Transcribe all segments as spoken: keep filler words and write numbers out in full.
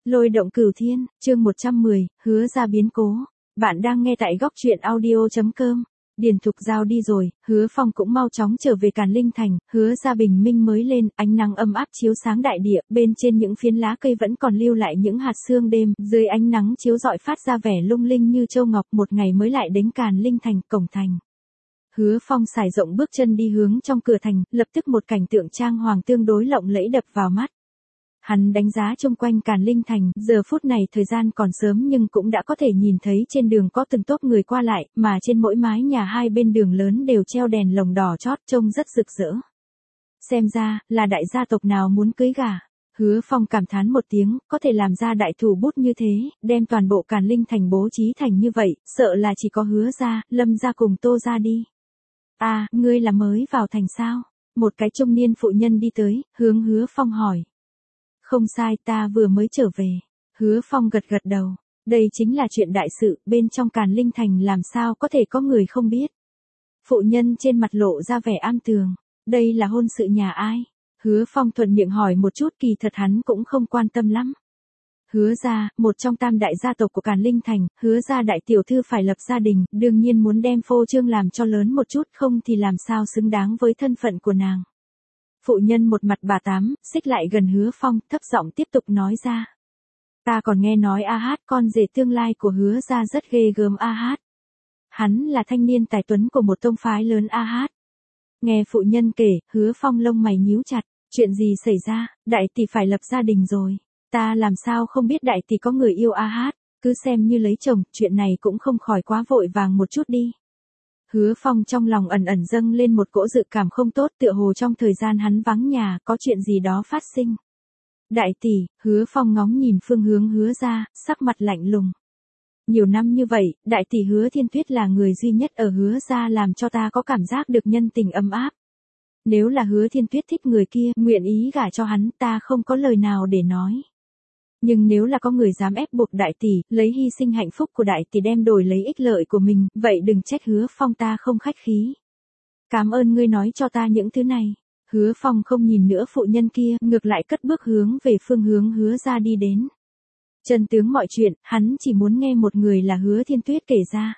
Lôi động cửu thiên, chương một trăm mười, hứa ra biến cố. Bạn đang nghe tại góc truyện audio.com. Điền Thục Giao đi rồi, Hứa Phong cũng mau chóng trở về Càn Linh Thành, Hứa ra bình minh mới lên, ánh nắng âm áp chiếu sáng đại địa, bên trên những phiến lá cây vẫn còn lưu lại những hạt sương đêm, dưới ánh nắng chiếu rọi phát ra vẻ lung linh như châu ngọc, một ngày mới lại đến Càn Linh Thành, cổng thành. Hứa Phong sải rộng bước chân đi hướng trong cửa thành, lập tức một cảnh tượng trang hoàng tương đối lộng lẫy đập vào mắt. Hắn đánh giá chung quanh Càn Linh Thành, giờ phút này thời gian còn sớm nhưng cũng đã có thể nhìn thấy trên đường có từng tốp người qua lại, mà trên mỗi mái nhà hai bên đường lớn đều treo đèn lồng đỏ chót trông rất rực rỡ. Xem ra, là đại gia tộc nào muốn cưới gả. Hứa Phong cảm thán một tiếng, có thể làm ra đại thủ bút như thế, đem toàn bộ Càn Linh Thành bố trí thành như vậy, sợ là chỉ có Hứa gia, Lâm gia cùng Tô gia đi. À, ngươi là mới vào thành sao? Một cái trung niên phụ nhân đi tới, hướng Hứa Phong hỏi. Không sai, ta vừa mới trở về. Hứa Phong gật gật đầu. Đây chính là chuyện đại sự, bên trong Càn Linh Thành làm sao có thể có người không biết. Phụ nhân trên mặt lộ ra vẻ am tường. Đây là hôn sự nhà ai? Hứa Phong thuận miệng hỏi một chút, kỳ thật hắn cũng không quan tâm lắm. Hứa gia, một trong tam đại gia tộc của Càn Linh Thành, Hứa gia đại tiểu thư phải lập gia đình, đương nhiên muốn đem phô trương làm cho lớn một chút, không thì làm sao xứng đáng với thân phận của nàng. Phụ nhân một mặt bà tám, xích lại gần Hứa Phong, thấp giọng tiếp tục nói ra. Ta còn nghe nói A Hát, con rể tương lai của Hứa gia rất ghê gớm. A Hát. Hắn là thanh niên tài tuấn của một tông phái lớn. A Hát. Nghe phụ nhân kể, Hứa Phong lông mày nhíu chặt, chuyện gì xảy ra, đại tỷ phải lập gia đình rồi. Ta làm sao không biết đại tỷ có người yêu. A Hát, cứ xem như lấy chồng, chuyện này cũng không khỏi quá vội vàng một chút đi. Hứa Phong trong lòng ẩn ẩn dâng lên một cỗ dự cảm không tốt, tựa hồ trong thời gian hắn vắng nhà, có chuyện gì đó phát sinh. Đại tỷ, Hứa Phong ngóng nhìn phương hướng Hứa ra, sắc mặt lạnh lùng. Nhiều năm như vậy, đại tỷ Hứa Thiên Tuyết là người duy nhất ở Hứa ra làm cho ta có cảm giác được nhân tình ấm áp. Nếu là Hứa Thiên Tuyết thích người kia, nguyện ý gả cho hắn, ta không có lời nào để nói. Nhưng nếu là có người dám ép buộc đại tỷ, lấy hy sinh hạnh phúc của đại tỷ đem đổi lấy ích lợi của mình, vậy đừng trách Hứa Phong ta không khách khí. Cảm ơn ngươi nói cho ta những thứ này. Hứa Phong không nhìn nữa phụ nhân kia, ngược lại cất bước hướng về phương hướng Hứa ra đi đến. Chân tướng mọi chuyện, hắn chỉ muốn nghe một người là Hứa Thiên Tuyết kể ra.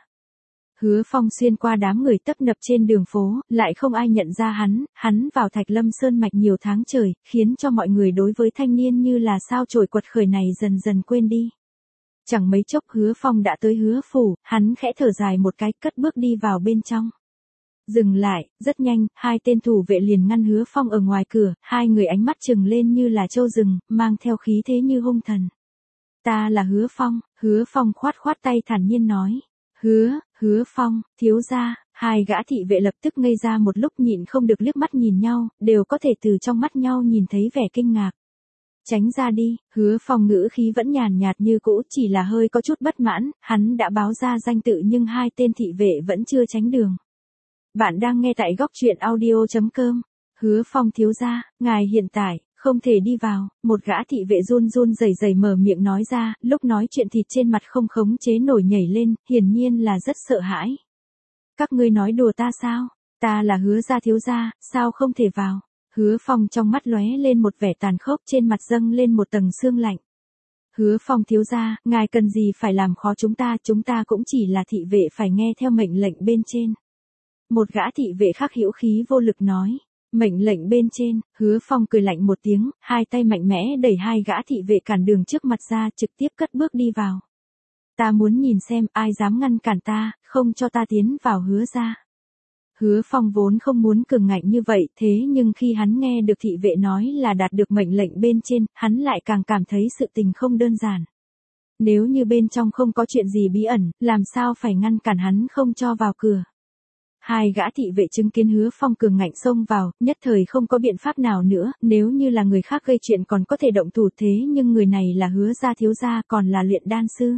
Hứa Phong xuyên qua đám người tấp nập trên đường phố, lại không ai nhận ra hắn, hắn vào Thạch Lâm Sơn mạch nhiều tháng trời, khiến cho mọi người đối với thanh niên như là sao chổi quật khởi này dần dần quên đi. Chẳng mấy chốc Hứa Phong đã tới Hứa phủ, hắn khẽ thở dài một cái, cất bước đi vào bên trong. Dừng lại, rất nhanh, hai tên thủ vệ liền ngăn Hứa Phong ở ngoài cửa, hai người ánh mắt trừng lên như là trâu rừng, mang theo khí thế như hung thần. Ta là Hứa Phong. Hứa Phong khoát khoát tay thản nhiên nói. Hứa, Hứa Phong, thiếu gia. Hai gã thị vệ lập tức ngây ra một lúc, nhịn không được liếc mắt nhìn nhau, đều có thể từ trong mắt nhau nhìn thấy vẻ kinh ngạc. Tránh ra đi. Hứa Phong ngữ khí vẫn nhàn nhạt như cũ, chỉ là hơi có chút bất mãn, hắn đã báo ra danh tự nhưng hai tên thị vệ vẫn chưa tránh đường. Bạn đang nghe tại góc truyện audio.com. Hứa Phong thiếu gia, ngài hiện tại không thể đi vào. Một gã thị vệ run run rẩy rẩy mở miệng nói ra, lúc nói chuyện thịt trên mặt không khống chế nổi nhảy lên, hiển nhiên là rất sợ hãi. Các ngươi nói đùa ta sao? Ta là Hứa gia thiếu gia, sao không thể vào? Hứa Phong trong mắt lóe lên một vẻ tàn khốc, trên mặt dâng lên một tầng sương lạnh. Hứa Phong thiếu gia, ngài cần gì phải làm khó chúng ta, chúng ta cũng chỉ là thị vệ phải nghe theo mệnh lệnh bên trên. Một gã thị vệ khác hữu khí vô lực nói. Mệnh lệnh bên trên. Hứa Phong cười lạnh một tiếng, hai tay mạnh mẽ đẩy hai gã thị vệ cản đường trước mặt ra, trực tiếp cất bước đi vào. Ta muốn nhìn xem ai dám ngăn cản ta, không cho ta tiến vào Hứa ra. Hứa Phong vốn không muốn cường ngạnh như vậy, thế nhưng khi hắn nghe được thị vệ nói là đạt được mệnh lệnh bên trên, hắn lại càng cảm thấy sự tình không đơn giản. Nếu như bên trong không có chuyện gì bí ẩn, làm sao phải ngăn cản hắn không cho vào cửa. Hai gã thị vệ chứng kiến Hứa Phong cường ngạnh xông vào, nhất thời không có biện pháp nào nữa, nếu như là người khác gây chuyện còn có thể động thủ, thế nhưng người này là Hứa gia thiếu gia, còn là luyện đan sư.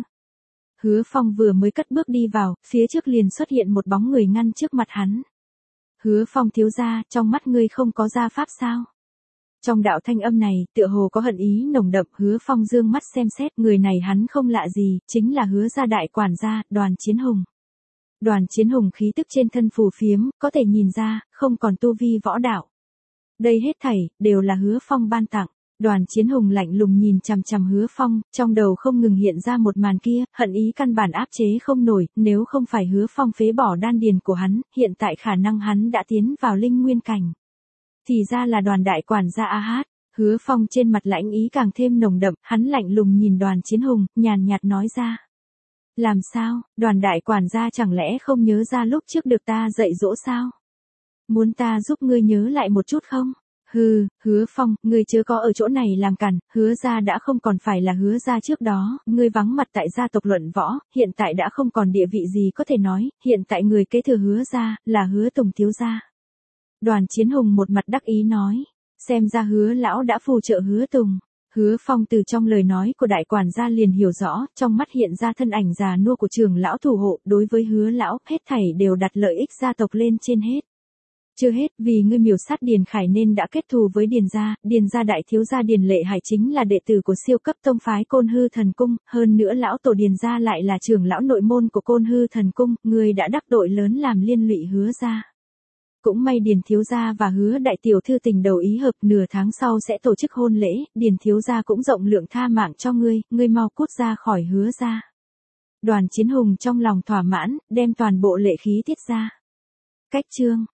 Hứa Phong vừa mới cất bước đi vào, phía trước liền xuất hiện một bóng người ngăn trước mặt hắn. Hứa Phong thiếu gia, trong mắt ngươi không có gia pháp sao? Trong đạo thanh âm này, tựa hồ có hận ý nồng đậm. Hứa Phong dương mắt xem xét, người này hắn không lạ gì, chính là Hứa gia đại quản gia, Đoàn Chiến Hùng. Đoàn Chiến Hùng khí tức trên thân phù phiếm, có thể nhìn ra, không còn tu vi võ đạo. Đây hết thảy, đều là Hứa Phong ban tặng. Đoàn Chiến Hùng lạnh lùng nhìn chằm chằm Hứa Phong, trong đầu không ngừng hiện ra một màn kia, hận ý căn bản áp chế không nổi, nếu không phải Hứa Phong phế bỏ đan điền của hắn, hiện tại khả năng hắn đã tiến vào linh nguyên cảnh. Thì ra là Đoàn đại quản gia A Hát. Hứa Phong trên mặt lãnh ý càng thêm nồng đậm, hắn lạnh lùng nhìn Đoàn Chiến Hùng, nhàn nhạt nói ra. Làm sao, Đoàn đại quản gia chẳng lẽ không nhớ ra lúc trước được ta dạy dỗ sao? Muốn ta giúp ngươi nhớ lại một chút không? Hừ, Hứa Phong, ngươi chưa có ở chỗ này làm cản, Hứa gia đã không còn phải là Hứa gia trước đó, ngươi vắng mặt tại gia tộc luận võ, hiện tại đã không còn địa vị gì có thể nói, hiện tại người kế thừa Hứa gia, là Hứa Tùng thiếu gia. Đoàn Chiến Hùng một mặt đắc ý nói, xem ra Hứa lão đã phù trợ Hứa Tùng. Hứa Phong từ trong lời nói của đại quản gia liền hiểu rõ, trong mắt hiện ra thân ảnh già nua của trưởng lão thủ hộ, đối với Hứa lão, hết thảy đều đặt lợi ích gia tộc lên trên hết. Chưa hết, vì ngươi miểu sát Điền Khải nên đã kết thù với Điền gia, Điền gia đại thiếu gia Điền Lệ Hải chính là đệ tử của siêu cấp tông phái Côn Hư Thần Cung, hơn nữa lão tổ Điền gia lại là trưởng lão nội môn của Côn Hư Thần Cung, ngươi đã đắc tội lớn làm liên lụy Hứa gia. Cũng may Điền thiếu gia và Hứa đại tiểu thư tình đầu ý hợp, nửa tháng sau sẽ tổ chức hôn lễ, Điền thiếu gia cũng rộng lượng tha mạng cho ngươi, ngươi mau cút ra khỏi Hứa gia. Đoàn Chiến Hùng trong lòng thỏa mãn, đem toàn bộ lệ khí tiết ra. Cách chương